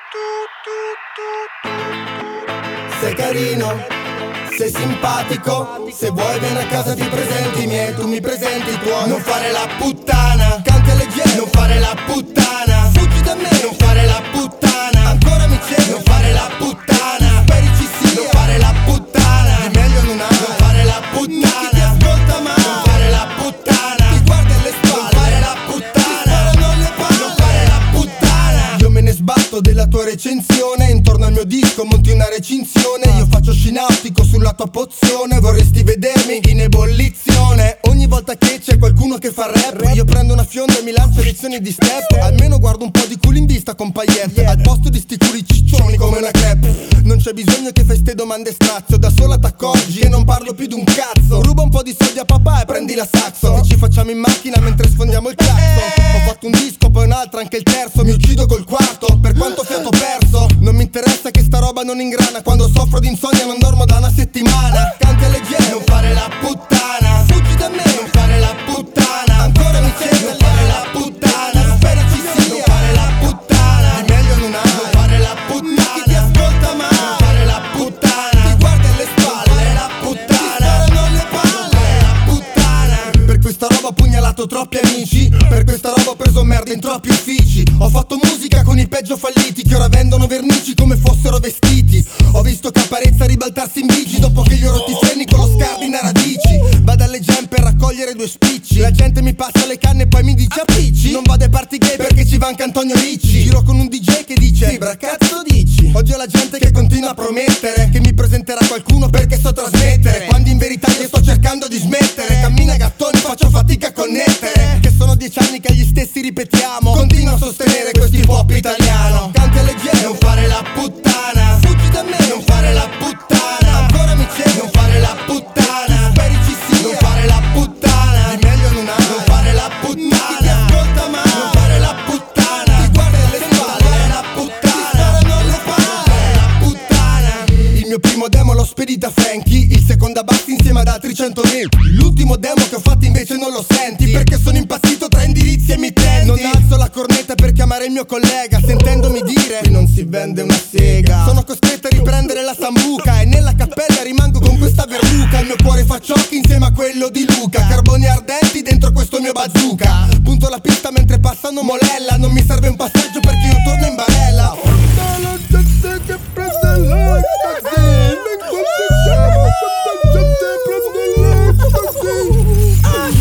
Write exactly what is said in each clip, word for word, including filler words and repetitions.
Sei carino, sei simpatico, se vuoi vieni a casa ti presenti i miei, tu mi presenti i tuoi. Non fare la puttana, canti leggero, non fare la puttana, fuggi da me, non fare la puttana, ancora mi chiedi, non fare la puttana, speri ci sia, non fare la puttana, di meglio non hai, non fare la puttana, chi ti ascolta mai, non fare la puttana, ti guardi alle spalle, non fare la puttana, non le palle, non fare la puttana. Io me ne sbatto della tua recensione, intorno al mio disco monti una recinzione, io faccio scinautico sulla tua pozione, vorresti vedermi in ebollizione. Ogni volta che c'è qualcuno che fa rap, io prendo una fionda e mi lancio lezioni di step. Almeno guardo un po' di culi in vista con paillette, al posto di sti culi ciccioni come una crepe. Non c'è bisogno che fai ste domande strazio, da sola t'accorgi e non parlo più d'un cazzo. Ruba un po' di soldi a papà e prendi la saxo, e ci facciamo in macchina mentre sfondiamo il cazzo. Ho fatto un disco, poi un altro, anche il terzo, mi uccido col quarto, per quanto fiato perso. Non mi interessa che sta roba non ingrana, quando soffro di insonnia non dormo da una settimana. Canti leggero, non fare la puttana, fuggi da me, non fare la puttana, ancora mi chiedi, non fare la puttana, speri ci sia, non fare la puttana, di meglio non hai, non fare la puttana, chi ti ascolta mai, non fare la puttana, ti guardi alle spalle, non fare la puttana, ti non le palle, non fare la puttana. Per questa roba ho pugnalato troppi amici, per questa roba ho preso merda in troppi uffici. Ho fatto musica con i peggio falliti che ora vendono vernici come fossero vestiti. Ho visto Caparezza ribaltarsi in bici dopo che gli ho rotti i freni con lo scardine a radici. Vado alle gem per raccogliere due spicci, la gente mi passa le canne e poi mi dice appicci. Non vado ai party gay perché ci va anche Antonio Ricci. Giro con un D J che dice Fibra, cazzo dici? Oggi ho la gente che continua a promettere che mi presenterà qualcuno perché so trasmettere, quando in verità io sto cercando di smettere. Cammina gattoni, faccio fatica a connettere, che sono dieci anni che gli stessi ripetiamo. Continuo a sostenere questo hip hop italiano. Canti leggero, non fare la puttana, fuggi da me, non fare la puttana, ancora mi chiedi, non fare la puttana, speri ci sia, non fare la puttana, di meglio non hai, non fare la puttana, chi ti ascolta mai, non fare la puttana, ti guardi alle spalle, la puttana, non le palle, non fare la puttana. Il mio primo demo l'ho spedito a Frankie, il secondo a Basti insieme ad altri centomila. L'ultimo demo che ho fatto invece non lo senti, perché sono impazzito tra indirizzi e emittenti. Non alzo la cornetta per chiamare il mio collega, sentendomi dire qui non si vende una sega. Sono costretto a riprendere la sambuca e nella cappella rimango con questa verruca. Il mio cuore fa ciocchi insieme a quello di Luca, carboni ardenti dentro questo mio bazooka. Punto la pista mentre passano molella, non mi serve un passaggio perché io torno in barella. La gente che prende l'ecstasy, ne conteggiamo quanta gente prende l'ecstasy.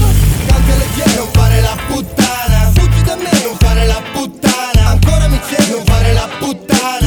Canti leggero, non fare la puttana, fuggi da me, non fare la puttana, ancora mi chiedi, non fare la puttana,